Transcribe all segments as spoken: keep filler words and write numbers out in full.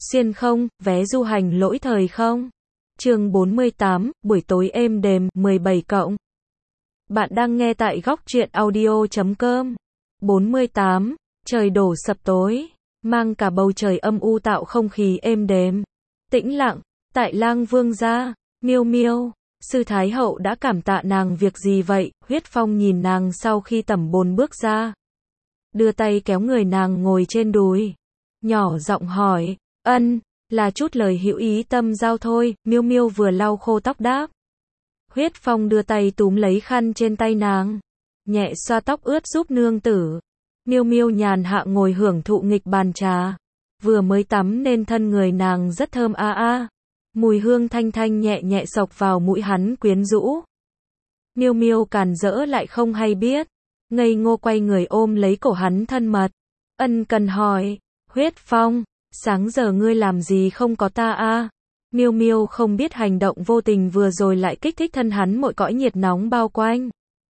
xuyên không, vé du hành lỗi thời không. Chương bốn mươi tám, buổi tối êm đềm, mười bảy cộng. Bạn đang nghe tại góc truyện audio chấm com. bốn mươi tám, trời đổ sập tối, mang cả bầu trời âm u tạo không khí êm đềm. Tĩnh lặng, tại Lang Vương gia, Miêu Miêu, sư thái hậu đã cảm tạ nàng việc gì vậy? Huyết Phong nhìn nàng sau khi tẩm bồn bước ra, đưa tay kéo người nàng ngồi trên đùi, nhỏ giọng hỏi, ân, là chút lời hữu ý tâm giao thôi. Miêu Miêu vừa lau khô tóc đáp. Huyết Phong đưa tay túm lấy khăn trên tay nàng, nhẹ xoa tóc ướt giúp nương tử. Miêu Miêu nhàn hạ ngồi hưởng thụ nghịch bàn trà, vừa mới tắm nên thân người nàng rất thơm a a, mùi hương thanh thanh nhẹ nhẹ xộc vào mũi hắn quyến rũ. Miêu Miêu càn rỡ lại không hay biết, ngây ngô quay người ôm lấy cổ hắn thân mật, ân cần hỏi, Huyết Phong, sáng giờ ngươi làm gì không có ta a? Miêu Miêu không biết hành động vô tình vừa rồi lại kích thích thân hắn mỗi cõi nhiệt nóng bao quanh.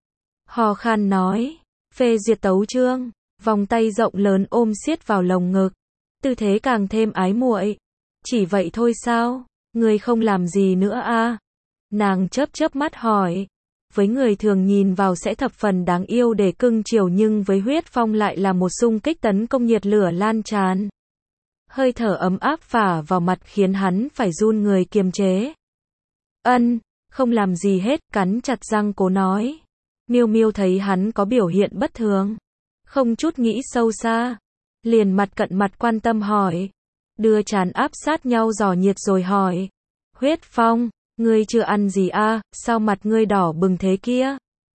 Hò khan nói, phê duyệt tấu chương, vòng tay rộng lớn ôm siết vào lồng ngực, tư thế càng thêm ái muội. Chỉ vậy thôi sao? Ngươi không làm gì nữa a? Nàng chớp chớp mắt hỏi. Với người thường nhìn vào sẽ thập phần đáng yêu để cưng chiều, nhưng với Huyết Phong lại là một xung kích tấn công nhiệt lửa lan tràn. Hơi thở ấm áp phả vào mặt khiến hắn phải run người kiềm chế. Ân, không làm gì hết, cắn chặt răng cố nói. Miêu Miêu thấy hắn có biểu hiện bất thường, không chút nghĩ sâu xa, liền mặt cận mặt quan tâm hỏi, đưa trán áp sát nhau dò nhiệt rồi hỏi, Huyết Phong, ngươi chưa ăn gì a, sao mặt ngươi đỏ bừng thế kia?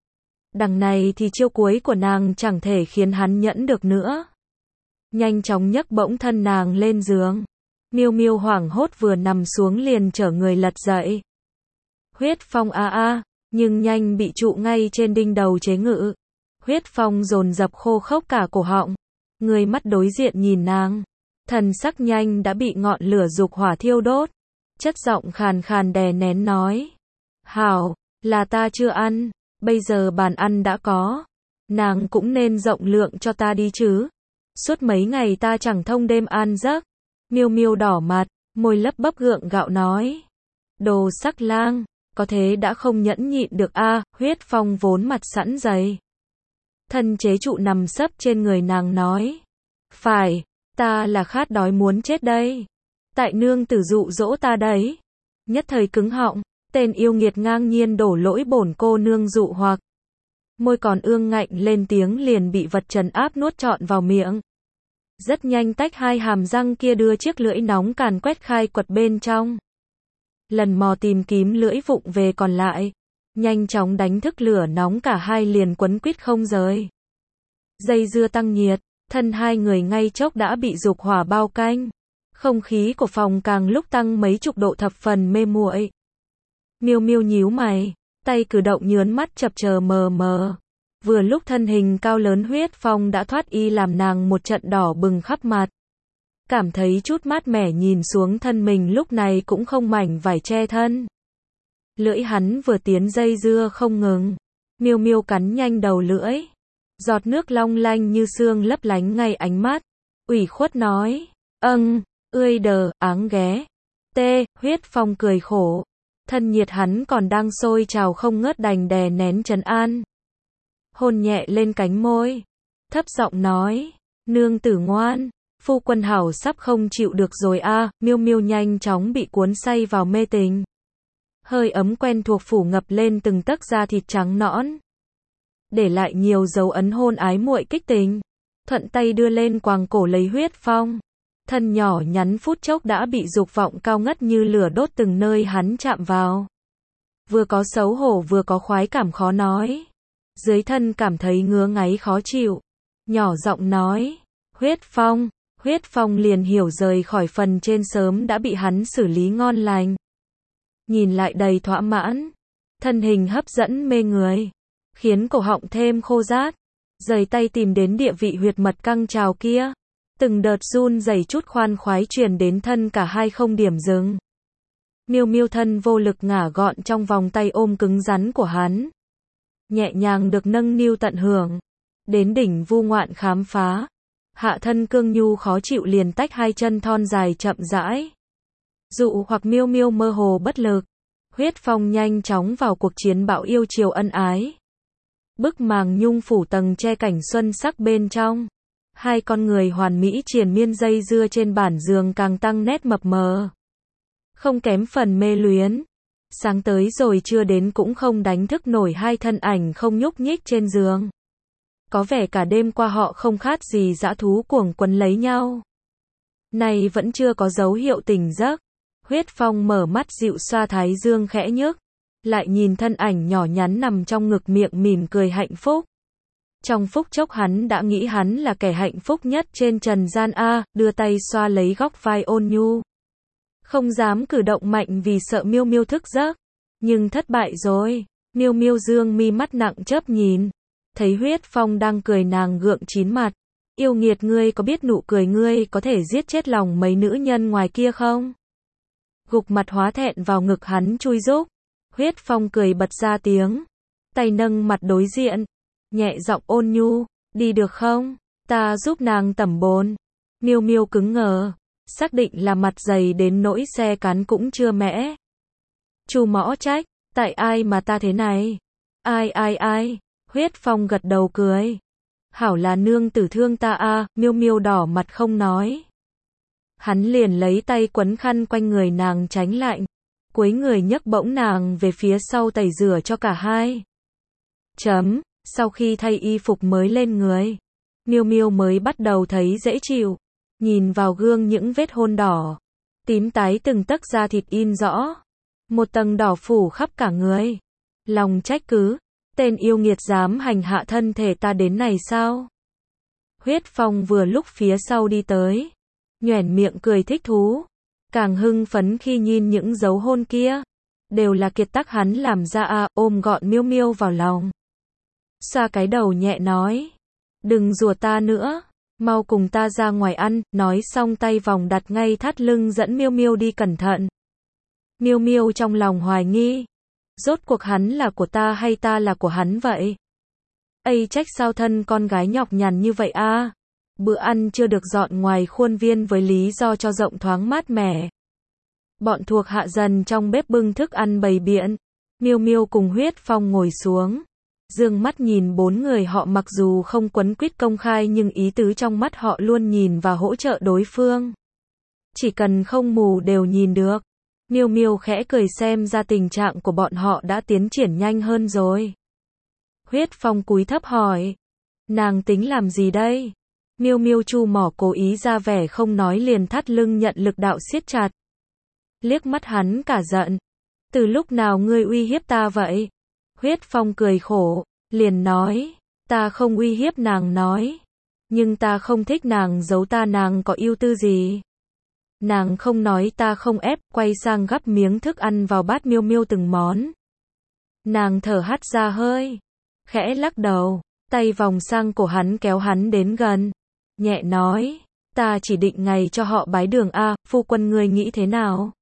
Đằng này thì chiêu cuối của nàng chẳng thể khiến hắn nhẫn được nữa. Nhanh chóng nhấc bỗng thân nàng lên giường. Miêu Miêu hoảng hốt vừa nằm xuống liền trở người lật dậy. Huyết Phong a a, nhưng nhanh bị trụ ngay trên đinh đầu chế ngự. Huyết Phong dồn dập khô khốc cả cổ họng, người mắt đối diện nhìn nàng, thần sắc nhanh đã bị ngọn lửa dục hỏa thiêu đốt, chất giọng khàn khàn đè nén nói, hảo, là ta chưa ăn, bây giờ bàn ăn đã có, nàng cũng nên rộng lượng cho ta đi chứ. Suốt mấy ngày ta chẳng thông đêm an giấc. Miêu Miêu đỏ mặt, môi lấp bấp gượng gạo nói, đồ sắc lang, có thế đã không nhẫn nhịn được a. À, Huyết Phong vốn mặt sẵn dày, thân chế trụ nằm sấp trên người nàng nói, phải, ta là khát đói muốn chết đây, tại nương tử dụ dỗ ta đấy. Nhất thời cứng họng, tên yêu nghiệt ngang nhiên đổ lỗi bổn cô nương dụ hoặc, môi còn ương ngạnh lên tiếng liền bị vật trần áp nuốt trọn vào miệng. Rất nhanh tách hai hàm răng kia đưa chiếc lưỡi nóng càn quét khai quật bên trong. Lần mò tìm kiếm lưỡi vụng về còn lại, nhanh chóng đánh thức lửa nóng, cả hai liền quấn quýt không rời. Dây dưa tăng nhiệt, thân hai người ngay chốc đã bị dục hỏa bao canh. Không khí của phòng càng lúc tăng mấy chục độ, thập phần mê muội. Miêu Miêu nhíu mày, tay cử động nhướn mắt chập chờ mờ mờ. Vừa lúc thân hình cao lớn Huyết Phong đã thoát y làm nàng một trận đỏ bừng khắp mặt. Cảm thấy chút mát mẻ nhìn xuống thân mình lúc này cũng không mảnh vải che thân. Lưỡi hắn vừa tiến dây dưa không ngừng. Miêu Miêu cắn nhanh đầu lưỡi. Giọt nước long lanh như sương lấp lánh ngay ánh mắt. Ủy khuất nói, âng, ươi đờ, áng ghé. Tê, Huyết Phong cười khổ. Thân nhiệt hắn còn đang sôi trào không ngớt đành đè nén trấn an. Hôn nhẹ lên cánh môi, thấp giọng nói, nương tử ngoan, phu quân hảo sắp không chịu được rồi a. À. Miêu Miêu nhanh chóng bị cuốn say vào mê tình. Hơi ấm quen thuộc phủ ngập lên từng tấc da thịt trắng nõn, để lại nhiều dấu ấn hôn ái muội kích tình. Thuận tay đưa lên quàng cổ lấy Huyết Phong, thân nhỏ nhắn phút chốc đã bị dục vọng cao ngất như lửa đốt từng nơi hắn chạm vào. Vừa có xấu hổ vừa có khoái cảm khó nói. Dưới thân cảm thấy ngứa ngáy khó chịu, nhỏ giọng nói, Huyết Phong. Huyết Phong liền hiểu rời khỏi phần trên sớm đã bị hắn xử lý ngon lành. Nhìn lại đầy thỏa mãn, thân hình hấp dẫn mê người, khiến cổ họng thêm khô rát. Rời tay tìm đến địa vị huyệt mật căng trào kia, từng đợt run rẩy chút khoan khoái truyền đến thân cả hai không điểm dừng. Miêu Miêu thân vô lực ngả gọn trong vòng tay ôm cứng rắn của hắn, nhẹ nhàng được nâng niu tận hưởng, đến đỉnh vu ngoạn khám phá. Hạ thân cương nhu khó chịu liền tách hai chân thon dài chậm rãi. Dụ hoặc Miêu Miêu mơ hồ bất lực. Huyết Phong nhanh chóng vào cuộc chiến bão yêu chiều ân ái. Bức màng nhung phủ tầng che cảnh xuân sắc bên trong. Hai con người hoàn mỹ triền miên dây dưa trên bản giường càng tăng nét mập mờ. Không kém phần mê luyến. Sáng tới rồi chưa đến cũng không đánh thức nổi hai thân ảnh không nhúc nhích trên giường. Có vẻ cả đêm qua họ không khác gì dã thú cuồng quấn lấy nhau. Này vẫn chưa có dấu hiệu tỉnh giấc. Huyết Phong mở mắt dịu xoa thái dương khẽ nhức. Lại nhìn thân ảnh nhỏ nhắn nằm trong ngực miệng mỉm cười hạnh phúc. Trong phút chốc hắn đã nghĩ hắn là kẻ hạnh phúc nhất trên trần gian a, đưa tay xoa lấy góc vai ôn nhu. Không dám cử động mạnh vì sợ Miêu Miêu thức giấc. Nhưng thất bại rồi. Miêu Miêu dương mi mắt nặng chớp nhìn. Thấy Huyết Phong đang cười nàng gượng chín mặt. Yêu nghiệt, ngươi có biết nụ cười ngươi có thể giết chết lòng mấy nữ nhân ngoài kia không? Gục mặt hóa thẹn vào ngực hắn chui rúc. Huyết Phong cười bật ra tiếng. Tay nâng mặt đối diện. Nhẹ giọng ôn nhu. Đi được không? Ta giúp nàng tẩm bồn. Miêu Miêu cứng ngờ. Xác định là mặt dày đến nỗi xe cán cũng chưa mẽ. Chu mõ trách. Tại ai mà ta thế này? Ai ai ai? Huyết Phong gật đầu cười. Hảo là nương tử thương ta a. Miêu Miêu đỏ mặt không nói. Hắn liền lấy tay quấn khăn quanh người nàng tránh lạnh. Cuối người nhấc bỗng nàng về phía sau tẩy rửa cho cả hai. Chấm, sau khi thay y phục mới lên người. Miêu Miêu mới bắt đầu thấy dễ chịu. Nhìn vào gương những vết hôn đỏ. Tím tái từng tấc da thịt in rõ. Một tầng đỏ phủ khắp cả người. Lòng trách cứ. Tên yêu nghiệt dám hành hạ thân thể ta đến này sao? Huyết Phong vừa lúc phía sau đi tới. Nhoẻn miệng cười thích thú. Càng hưng phấn khi nhìn những dấu hôn kia. Đều là kiệt tác hắn làm ra a, ôm gọn Miêu Miêu vào lòng. Xoa cái đầu nhẹ nói. Đừng rùa ta nữa. Mau cùng ta ra ngoài ăn. Nói xong tay vòng đặt ngay thắt lưng dẫn Miêu Miêu đi cẩn thận. Miêu Miêu trong lòng hoài nghi. Rốt cuộc hắn là của ta hay ta là của hắn vậy? Ây trách sao thân con gái nhọc nhằn như vậy a. Bữa ăn chưa được dọn ngoài khuôn viên với lý do cho rộng thoáng mát mẻ. Bọn thuộc hạ dần trong bếp bưng thức ăn bày biện. Miêu Miêu cùng Huyết Phong ngồi xuống. Dương mắt nhìn bốn người họ, mặc dù không quấn quýt công khai nhưng ý tứ trong mắt họ luôn nhìn và hỗ trợ đối phương. Chỉ cần không mù đều nhìn được. Miêu Miêu khẽ cười xem ra tình trạng của bọn họ đã tiến triển nhanh hơn rồi. Huyết Phong cúi thấp hỏi. Nàng tính làm gì đây? Miêu Miêu chu mỏ cố ý ra vẻ không nói liền thắt lưng nhận lực đạo siết chặt. Liếc mắt hắn cả giận. Từ lúc nào ngươi uy hiếp ta vậy? Huyết Phong cười khổ, liền nói. Ta không uy hiếp nàng nói. Nhưng ta không thích nàng giấu ta, nàng có ưu tư gì? Nàng không nói ta không ép, quay sang gắp miếng thức ăn vào bát Miêu Miêu từng món. Nàng thở hắt ra hơi. Khẽ lắc đầu, tay vòng sang cổ hắn kéo hắn đến gần. Nhẹ nói, ta chỉ định ngày cho họ bái đường a, phu quân ngươi nghĩ thế nào?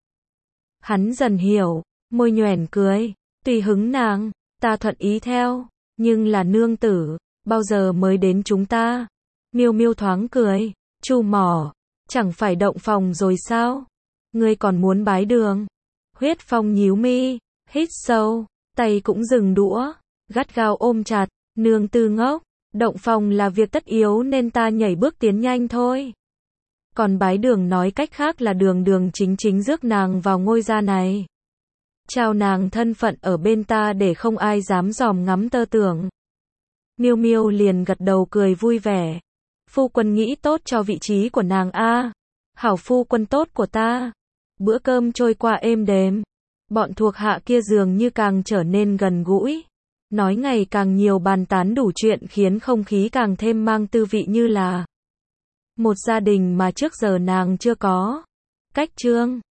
Hắn dần hiểu, môi nhoẻn cười, tùy hứng nàng, ta thuận ý theo, nhưng là nương tử, bao giờ mới đến chúng ta? Miêu Miêu thoáng cười, chu mỏ, chẳng phải động phòng rồi sao? Ngươi còn muốn bái đường? Huyết Phong nhíu mi, hít sâu, tay cũng dừng đũa, gắt gao ôm chặt, nương tư ngốc. Động phòng là việc tất yếu nên ta nhảy bước tiến nhanh thôi. Còn bái đường nói cách khác là đường đường chính chính rước nàng vào ngôi gia này. Trao nàng thân phận ở bên ta để không ai dám dòm ngắm tơ tưởng. Miêu Miêu liền gật đầu cười vui vẻ. Phu quân nghĩ tốt cho vị trí của nàng a. Hảo phu quân tốt của ta. Bữa cơm trôi qua êm đềm. Bọn thuộc hạ kia dường như càng trở nên gần gũi. Nói ngày càng nhiều, bàn tán đủ chuyện khiến không khí càng thêm mang tư vị như là một gia đình mà trước giờ nàng chưa có. Cách chương